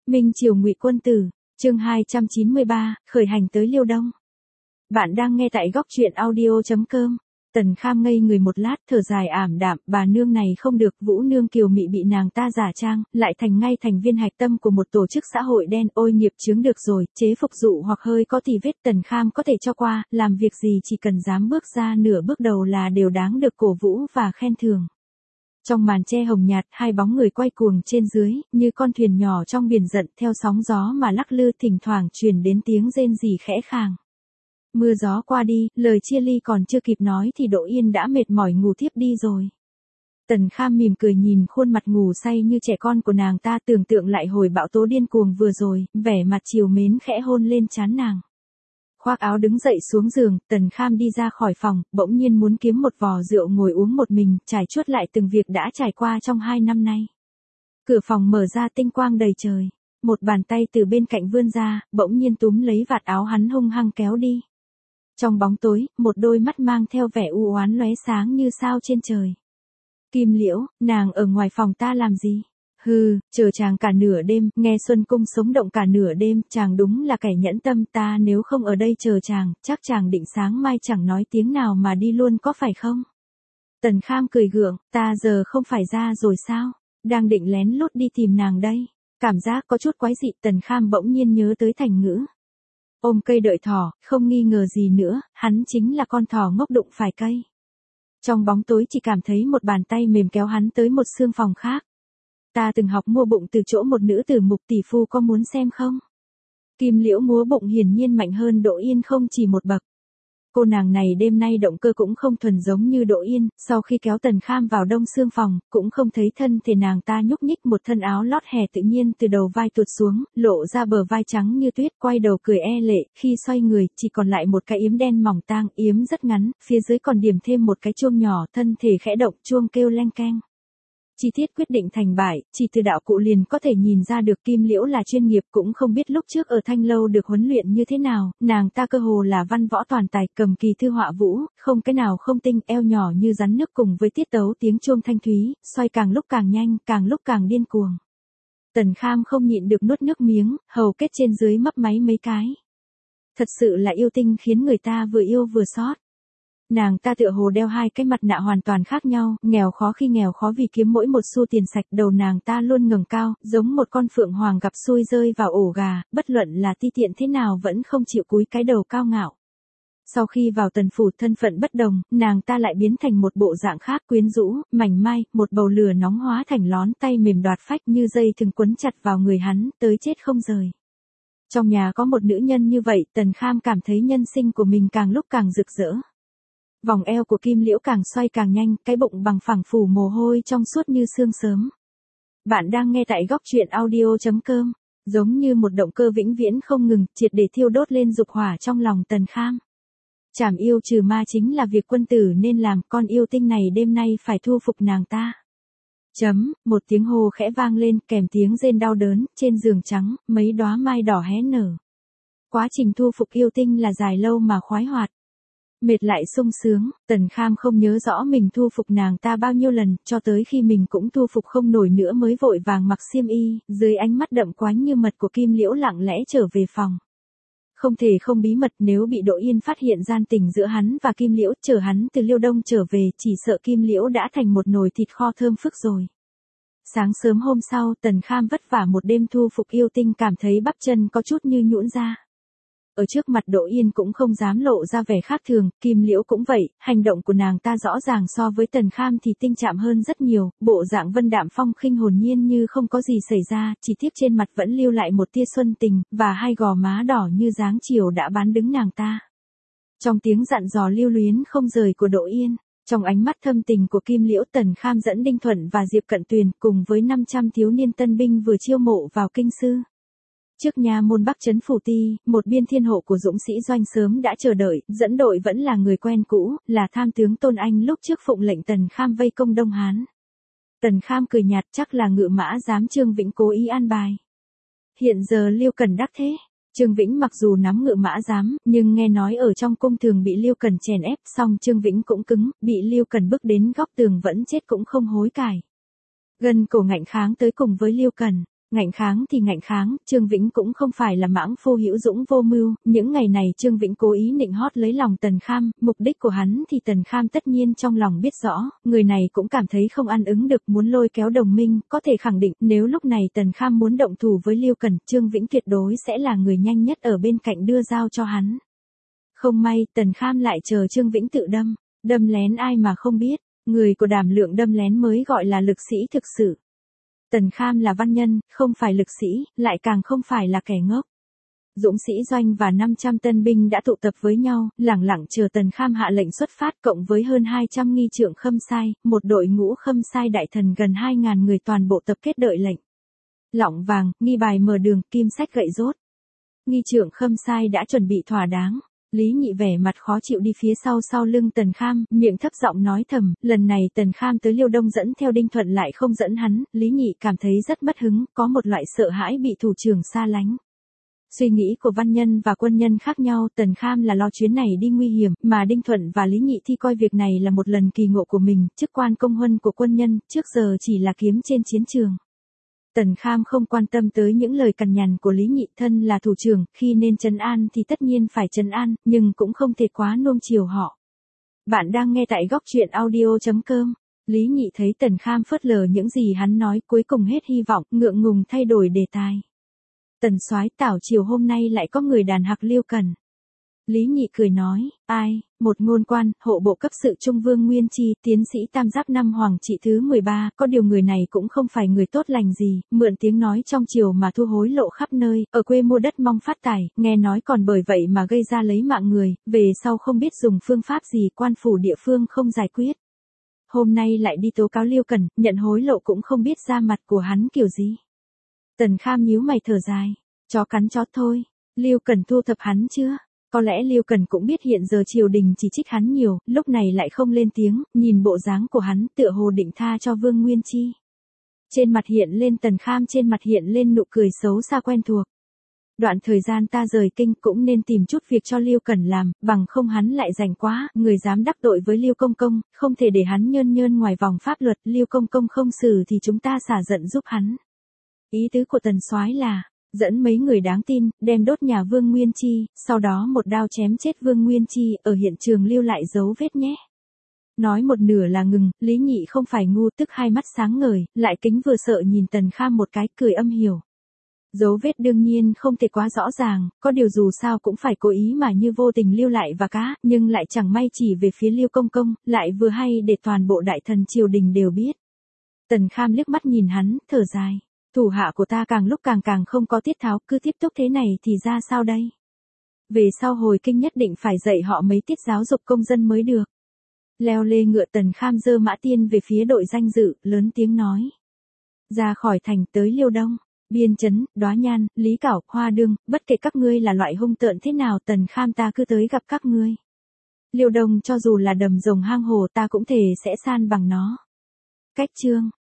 Minh Triều Ngụy Quân Tử, chương 293, khởi hành tới Liêu Đông. Bạn đang nghe tại góc truyện audio.com. Tần Kham ngây người một lát, thở dài ảm đạm, bà nương này không được, Vũ nương kiều mị bị nàng ta giả trang, lại ngay thành viên hạch tâm của một tổ chức xã hội đen, ôi nghiệp chướng được rồi, chế phục dụ hoặc hơi có tì vết Tần Kham có thể cho qua, làm việc gì chỉ cần dám bước ra nửa bước đầu là đều đáng được cổ vũ và khen thưởng. Trong màn che hồng nhạt, hai bóng người quay cuồng trên dưới, như con thuyền nhỏ trong biển giận theo sóng gió mà lắc lư, thỉnh thoảng truyền đến tiếng rên rỉ khẽ khàng. Mưa gió qua đi, lời chia ly còn chưa kịp nói thì Đỗ Yên đã mệt mỏi ngủ thiếp đi rồi. Tần Kham mỉm cười nhìn khuôn mặt ngủ say như trẻ con của nàng ta, tưởng tượng lại hồi bão tố điên cuồng vừa rồi, vẻ mặt trìu mến khẽ hôn lên trán nàng. Khoác áo đứng dậy xuống giường, Tần Kham đi ra khỏi phòng, bỗng nhiên muốn kiếm một vò rượu ngồi uống một mình, trải chuốt lại từng việc đã trải qua trong 2 năm nay. Cửa phòng mở ra, tinh quang đầy trời. Một bàn tay từ bên cạnh vươn ra, bỗng nhiên túm lấy vạt áo hắn hung hăng kéo đi. Trong bóng tối, một đôi mắt mang theo vẻ u oán lóe sáng như sao trên trời. Kim Liễu, nàng ở ngoài phòng ta làm gì? Hừ, chờ chàng cả nửa đêm, nghe Xuân Cung sống động cả nửa đêm, chàng đúng là kẻ nhẫn tâm, ta nếu không ở đây chờ chàng, chắc chàng định sáng mai chẳng nói tiếng nào mà đi luôn có phải không? Tần Kham cười gượng, ta giờ không phải ra rồi sao? Đang định lén lút đi tìm nàng đây. Cảm giác có chút quái dị, Tần Kham bỗng nhiên nhớ tới thành ngữ. Ôm cây đợi thỏ, không nghi ngờ gì nữa, hắn chính là con thỏ ngốc đụng phải cây. Trong bóng tối chỉ cảm thấy một bàn tay mềm kéo hắn tới một xương phòng khác. Ta từng học mua bụng từ chỗ một nữ tử Mục tỷ phu, có muốn xem không? Kim Liễu múa bụng hiển nhiên mạnh hơn Đỗ Yên không chỉ một bậc. Cô nàng này đêm nay động cơ cũng không thuần giống như Đỗ Yên, sau khi kéo Tần Kham vào đông xương phòng, cũng không thấy thân thể nàng ta nhúc nhích, một thân áo lót hè tự nhiên từ đầu vai tuột xuống, lộ ra bờ vai trắng như tuyết, quay đầu cười e lệ, khi xoay người, chỉ còn lại một cái yếm đen mỏng tang, yếm rất ngắn, phía dưới còn điểm thêm một cái chuông nhỏ, thân thể khẽ động, chuông kêu leng keng. Chi tiết quyết định thành bại, chỉ từ đạo cụ liền có thể nhìn ra được Kim Liễu là chuyên nghiệp, cũng không biết lúc trước ở Thanh Lâu được huấn luyện như thế nào, nàng ta cơ hồ là văn võ toàn tài, cầm kỳ thư họa vũ, không cái nào không tinh, eo nhỏ như rắn nước cùng với tiết tấu tiếng chuông thanh thúy, xoay càng lúc càng nhanh, càng lúc càng điên cuồng. Tần Kham không nhịn được nuốt nước miếng, hầu kết trên dưới mấp máy mấy cái. Thật sự là yêu tinh, khiến người ta vừa yêu vừa xót. Nàng ta tựa hồ đeo hai cái mặt nạ hoàn toàn khác nhau, nghèo khó khi nghèo khó vì kiếm mỗi một xu tiền sạch, đầu nàng ta luôn ngẩng cao, giống một con phượng hoàng gặp xui rơi vào ổ gà, bất luận là ti tiện thế nào vẫn không chịu cúi cái đầu cao ngạo. Sau khi vào Tần phủ, thân phận bất đồng, nàng ta lại biến thành một bộ dạng khác, quyến rũ, mảnh mai, một bầu lửa nóng hóa thành lón, tay mềm đoạt phách như dây thừng quấn chặt vào người hắn, tới chết không rời. Trong nhà có một nữ nhân như vậy, Tần Kham cảm thấy nhân sinh của mình càng lúc càng rực rỡ. Vòng eo của Kim Liễu càng xoay càng nhanh, cái bụng bằng phẳng phủ mồ hôi trong suốt như sương sớm. Bạn đang nghe tại góc truyện audio.com, giống như một động cơ vĩnh viễn không ngừng, triệt để thiêu đốt lên dục hỏa trong lòng Tần Kham. Trảm yêu trừ ma chính là việc quân tử nên làm, con yêu tinh này đêm nay phải thu phục nàng ta. Một tiếng hô khẽ vang lên, kèm tiếng rên đau đớn, trên giường trắng, mấy đóa mai đỏ hé nở. Quá trình thu phục yêu tinh là dài lâu mà khoái hoạt. Mệt lại sung sướng, Tần Kham không nhớ rõ mình thu phục nàng ta bao nhiêu lần, cho tới khi mình cũng thu phục không nổi nữa mới vội vàng mặc xiêm y, dưới ánh mắt đậm quánh như mật của Kim Liễu lặng lẽ trở về phòng. Không thể không bí mật, nếu bị Đỗ Yên phát hiện gian tình giữa hắn và Kim Liễu, chờ hắn từ Liêu Đông trở về, chỉ sợ Kim Liễu đã thành một nồi thịt kho thơm phức rồi. Sáng sớm hôm sau, Tần Kham vất vả một đêm thu phục yêu tinh, cảm thấy bắp chân có chút như nhũn ra. Ở trước mặt Đỗ Yên cũng không dám lộ ra vẻ khác thường, Kim Liễu cũng vậy, hành động của nàng ta rõ ràng so với Tần Kham thì tinh chạm hơn rất nhiều, bộ dạng vân đạm phong khinh hồn nhiên như không có gì xảy ra, chỉ tiếc trên mặt vẫn lưu lại một tia xuân tình, và hai gò má đỏ như dáng chiều đã bán đứng nàng ta. Trong tiếng dặn dò lưu luyến không rời của Đỗ Yên, trong ánh mắt thâm tình của Kim Liễu, Tần Kham dẫn Đinh Thuận và Diệp Cận Tuyền cùng với 500 thiếu niên tân binh vừa chiêu mộ vào kinh sư. Trước nha môn Bắc trấn Phủ Ti, một biên thiên hộ của dũng sĩ Doanh sớm đã chờ đợi, dẫn đội vẫn là người quen cũ, là tham tướng Tôn Anh lúc trước phụng lệnh Tần Kham vây công Đông Hán. Tần Kham cười nhạt, chắc là ngự mã giám Trương Vĩnh cố ý an bài. Hiện giờ Liêu Cần đắc thế. Trương Vĩnh mặc dù nắm ngự mã giám, nhưng nghe nói ở trong cung thường bị Liêu Cần chèn ép, song Trương Vĩnh cũng cứng, bị Liêu Cần bức đến góc tường vẫn chết cũng không hối cải. Gân cổ ngạnh kháng tới cùng với Liêu Cần. Ngạnh kháng thì ngạnh kháng, Trương Vĩnh cũng không phải là mãng phu hữu dũng vô mưu, những ngày này Trương Vĩnh cố ý nịnh hót lấy lòng Tần Kham, mục đích của hắn thì Tần Kham tất nhiên trong lòng biết rõ, người này cũng cảm thấy không ăn ứng được muốn lôi kéo đồng minh, có thể khẳng định nếu lúc này Tần Kham muốn động thủ với Lưu Cần, Trương Vĩnh tuyệt đối sẽ là người nhanh nhất ở bên cạnh đưa dao cho hắn. Không may, Tần Kham lại chờ Trương Vĩnh tự đâm lén ai mà không biết, người của Đàm Lượng đâm lén mới gọi là lực sĩ thực sự. Tần Kham là văn nhân, không phải lực sĩ, lại càng không phải là kẻ ngốc. Dũng sĩ doanh và 500 tân binh đã tụ tập với nhau, lẳng lặng chờ Tần Kham hạ lệnh xuất phát cộng với hơn 200 nghi trượng khâm sai, một đội ngũ khâm sai đại thần gần 2.000 người toàn bộ tập kết đợi lệnh. Lọng vàng, nghi bài mở đường, kim sách gậy rốt. Nghi trượng khâm sai đã chuẩn bị thỏa đáng. Lý Nhị vẻ mặt khó chịu đi phía sau lưng Tần Kham, miệng thấp giọng nói thầm, lần này Tần Kham tới Liêu Đông dẫn theo Đinh Thuận lại không dẫn hắn, Lý Nhị cảm thấy rất mất hứng, có một loại sợ hãi bị thủ trưởng xa lánh. Suy nghĩ của văn nhân và quân nhân khác nhau, Tần Kham là lo chuyến này đi nguy hiểm, mà Đinh Thuận và Lý Nhị thì coi việc này là một lần kỳ ngộ của mình, chức quan công huân của quân nhân, trước giờ chỉ là kiếm trên chiến trường. Tần Kham không quan tâm tới những lời cằn nhằn của Lý Nhị, thân là thủ trưởng, khi nên trấn an thì tất nhiên phải trấn an, nhưng cũng không thể quá nuông chiều họ. Bạn đang nghe tại góc truyện audio.com. Lý Nhị thấy Tần Kham phớt lờ những gì hắn nói, cuối cùng hết hy vọng, ngượng ngùng thay đổi đề tài. Tần soái, tảo chiều hôm nay lại có người đàn hạc Liêu Cần. Lý Nhị cười nói, ai, một ngôn quan, hộ bộ cấp sự Trung Vương Nguyên Chi, tiến sĩ tam giáp năm Hoàng trị thứ 13, có điều người này cũng không phải người tốt lành gì, mượn tiếng nói trong triều mà thu hối lộ khắp nơi, ở quê mua đất mong phát tài, nghe nói còn bởi vậy mà gây ra lấy mạng người, về sau không biết dùng phương pháp gì, quan phủ địa phương không giải quyết. Hôm nay lại đi tố cáo Liêu Cần, nhận hối lộ cũng không biết ra mặt của hắn kiểu gì. Tần Kham nhíu mày thở dài, chó cắn chó thôi, Liêu Cần thu thập hắn chưa? Có lẽ Liêu Cần cũng biết hiện giờ triều đình chỉ trích hắn nhiều, lúc này lại không lên tiếng, nhìn bộ dáng của hắn tựa hồ định tha cho Vương Nguyên Chi. Trên mặt hiện lên nụ cười xấu xa quen thuộc. Đoạn thời gian ta rời kinh cũng nên tìm chút việc cho Liêu Cần làm, bằng không hắn lại rảnh quá, người dám đắc tội với Liêu Công Công, không thể để hắn nhơn ngoài vòng pháp luật, Liêu Công Công không xử thì chúng ta xả giận giúp hắn. Ý tứ của Tần soái là dẫn mấy người đáng tin, đem đốt nhà Vương Nguyên Chi, sau đó một đao chém chết Vương Nguyên Chi, ở hiện trường lưu lại dấu vết nhé. Nói một nửa là ngừng, Lý Nhị không phải ngu, tức hai mắt sáng ngời, lại kính vừa sợ nhìn Tần Kham một cái, cười âm hiểm. Dấu vết đương nhiên không thể quá rõ ràng, có điều dù sao cũng phải cố ý mà như vô tình lưu lại và cá, nhưng lại chẳng may chỉ về phía Liêu Công Công, lại vừa hay để toàn bộ đại thần triều đình đều biết. Tần Kham liếc mắt nhìn hắn, thở dài. Thủ hạ của ta càng lúc càng không có tiết tháo, cứ tiếp tục thế này thì ra sao đây? Về sau hồi kinh nhất định phải dạy họ mấy tiết giáo dục công dân mới được. Leo lê ngựa Tần Kham giơ mã tiên về phía đội danh dự, lớn tiếng nói. Ra khỏi thành tới Liêu Đông, Biên Chấn, Đóa Nhan, Lý Cảo, Hoa Đương, bất kể các ngươi là loại hung tợn thế nào Tần Kham ta cứ tới gặp các ngươi. Liêu Đông cho dù là đầm rồng hang hồ ta cũng thể sẽ san bằng nó. Cách chương